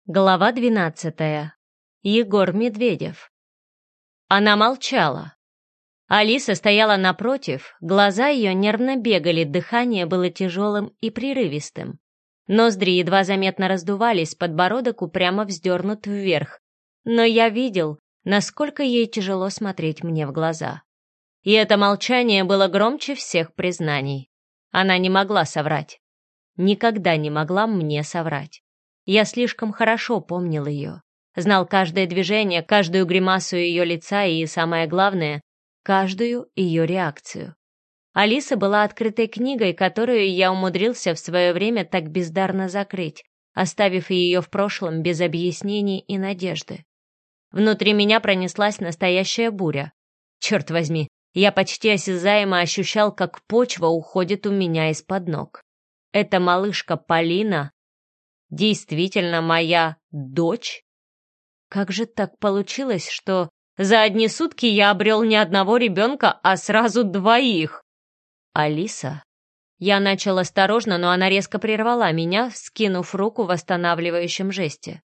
Глава 12. Егор Медведев. Она молчала. Алиса стояла напротив, глаза ее нервно бегали, дыхание было тяжелым и прерывистым. Ноздри едва заметно раздувались, подбородок упрямо вздернут вверх. Но я видел, насколько ей тяжело смотреть мне в глаза. И это молчание было громче всех признаний. Она не могла соврать. Никогда не могла мне соврать. Я слишком хорошо помнил ее. Знал каждое движение, каждую гримасу ее лица и, самое главное, каждую ее реакцию. Алиса была открытой книгой, которую я умудрился в свое время так бездарно закрыть, оставив ее в прошлом без объяснений и надежды. Внутри меня пронеслась настоящая буря. Черт возьми, я почти осязаемо ощущал, как почва уходит у меня из-под ног. Эта малышка Полина действительно моя дочь? Как же так получилось, что за одни сутки я обрел не одного ребенка, а сразу двоих? Алиса? Я начал осторожно, но она резко прервала меня, вскинув руку в восстанавливающем жесте.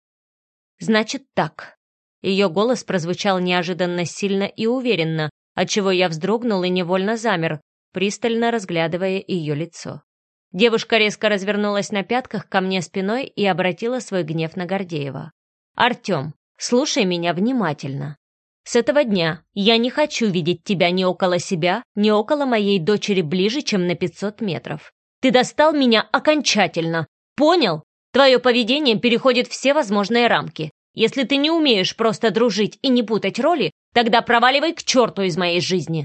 Значит так. Ее голос прозвучал неожиданно сильно и уверенно, отчего я вздрогнул и невольно замер, пристально разглядывая ее лицо. Девушка резко развернулась на пятках ко мне спиной и обратила свой гнев на Гордеева. «Артем, слушай меня внимательно. С этого дня я не хочу видеть тебя ни около себя, ни около моей дочери ближе, чем на 500 метров. Ты достал меня окончательно. Понял? Твое поведение переходит все возможные рамки. Если ты не умеешь просто дружить и не путать роли, тогда проваливай к черту из моей жизни».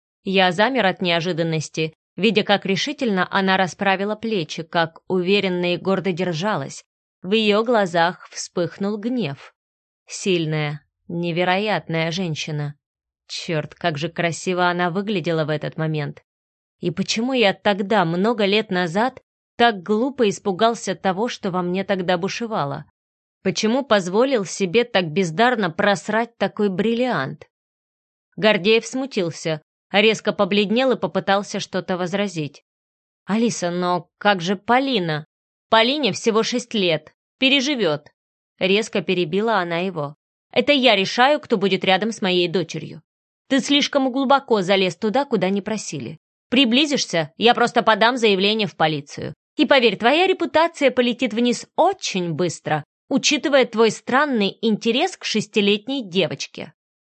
Я замер от неожиданности, видя, как решительно она расправила плечи, как уверенно и гордо держалась. В ее глазах вспыхнул гнев. Сильная, невероятная женщина. Черт, как же красиво она выглядела в этот момент. И почему я тогда, много лет назад, так глупо испугался того, что во мне тогда бушевало? Почему позволил себе так бездарно просрать такой бриллиант? Гордеев смутился, резко побледнел и попытался что-то возразить. «Алиса, но как же Полина? Полине всего 6 лет. Переживет». Резко перебила она его. «Это я решаю, кто будет рядом с моей дочерью. Ты слишком глубоко залез туда, куда не просили. Приблизишься, я просто подам заявление в полицию. И поверь, твоя репутация полетит вниз очень быстро, учитывая твой странный интерес к 6-летней девочке».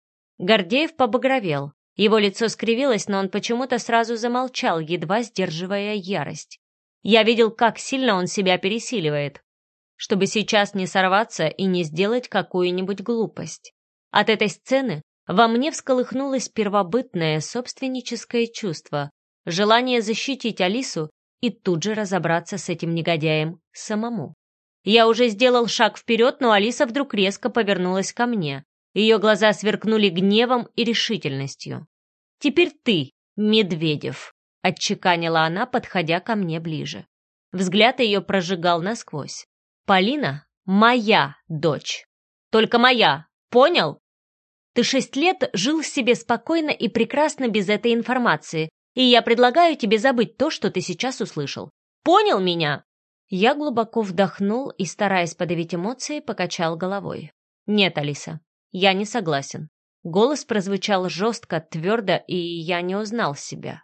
Гордеев побагровел. Его лицо скривилось, но он почему-то сразу замолчал, едва сдерживая ярость. Я видел, как сильно он себя пересиливает, чтобы сейчас не сорваться и не сделать какую-нибудь глупость. От этой сцены во мне всколыхнулось первобытное собственническое чувство, желание защитить Алису и тут же разобраться с этим негодяем самому. Я уже сделал шаг вперед, но Алиса вдруг резко повернулась ко мне. Ее глаза сверкнули гневом и решительностью. «Теперь ты, Медведев», — отчеканила она, подходя ко мне ближе. Взгляд ее прожигал насквозь. «Полина — моя дочь. Только моя, понял? Ты 6 лет жил себе спокойно и прекрасно без этой информации, и я предлагаю тебе забыть то, что ты сейчас услышал. Понял меня?» Я глубоко вдохнул и, стараясь подавить эмоции, покачал головой. «Нет, Алиса. Я не согласен». Голос прозвучал жестко, твердо, и я не узнал себя.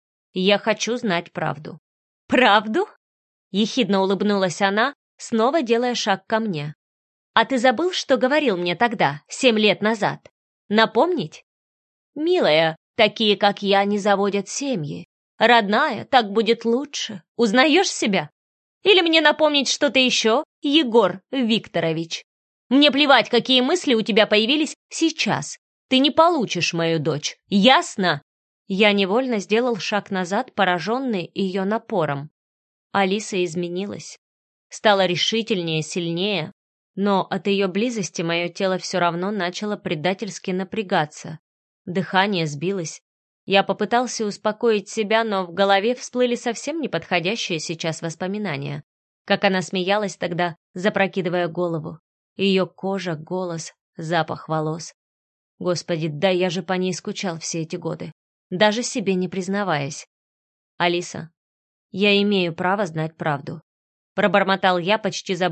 «Я хочу знать правду». «Правду?» — ехидно улыбнулась она, снова делая шаг ко мне. «А ты забыл, что говорил мне тогда, 7 лет назад? Напомнить?» «Милая, такие, как я, не заводят семьи. Родная, так будет лучше. Узнаешь себя? Или мне напомнить что-то еще, Егор Викторович? Мне плевать, какие мысли у тебя появились сейчас. Ты не получишь мою дочь. Ясно?» Я невольно сделал шаг назад, пораженный ее напором. Алиса изменилась. Стала решительнее, сильнее. Но от ее близости мое тело все равно начало предательски напрягаться. Дыхание сбилось. Я попытался успокоить себя, но в голове всплыли совсем неподходящие сейчас воспоминания. Как она смеялась тогда, запрокидывая голову. Ее кожа, голос, запах волос. Господи, да я же по ней скучал все эти годы, даже себе не признаваясь. «Алиса, я имею право знать правду», — пробормотал я, почти забыв,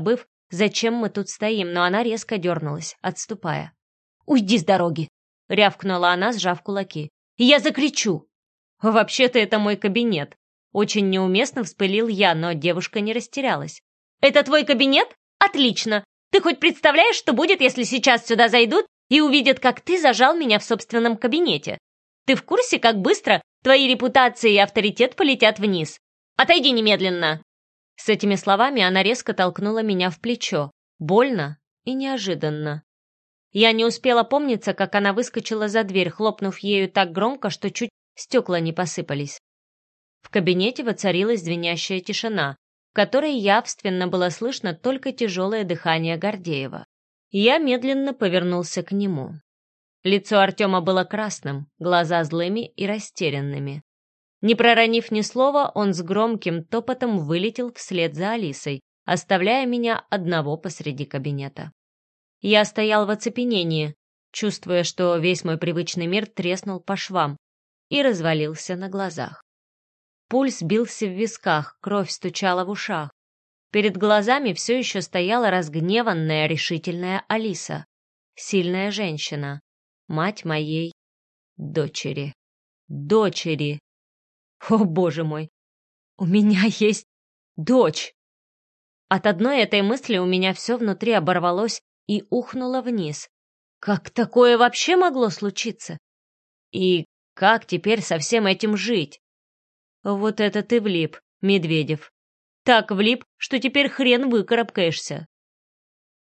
зачем мы тут стоим, но она резко дернулась, отступая. «Уйди с дороги!» — рявкнула она, сжав кулаки. «Я закричу!» «Вообще-то это мой кабинет!» Очень неуместно вспылил я, но девушка не растерялась. «Это твой кабинет? Отлично! Ты хоть представляешь, что будет, если сейчас сюда зайдут и увидят, как ты зажал меня в собственном кабинете? Ты в курсе, как быстро твои репутации и авторитет полетят вниз? Отойди немедленно!» С этими словами она резко толкнула меня в плечо. Больно и неожиданно. Я не успела помниться, как она выскочила за дверь, хлопнув ею так громко, что чуть стекла не посыпались. В кабинете воцарилась звенящая тишина, в которой явственно было слышно только тяжелое дыхание Гордеева. Я медленно повернулся к нему. Лицо Артема было красным, глаза злыми и растерянными. Не проронив ни слова, он с громким топотом вылетел вслед за Алисой, оставляя меня одного посреди кабинета. Я стоял в оцепенении, чувствуя, что весь мой привычный мир треснул по швам и развалился на глазах. Пульс бился в висках, кровь стучала в ушах. Перед глазами все еще стояла разгневанная, решительная Алиса. Сильная женщина. Мать моей дочери. Дочери. О, боже мой! У меня есть дочь! От одной этой мысли у меня все внутри оборвалось и ухнуло вниз. Как такое вообще могло случиться? И как теперь со всем этим жить? Вот это ты влип, Медведев. Так влип, что теперь хрен выкарабкаешься.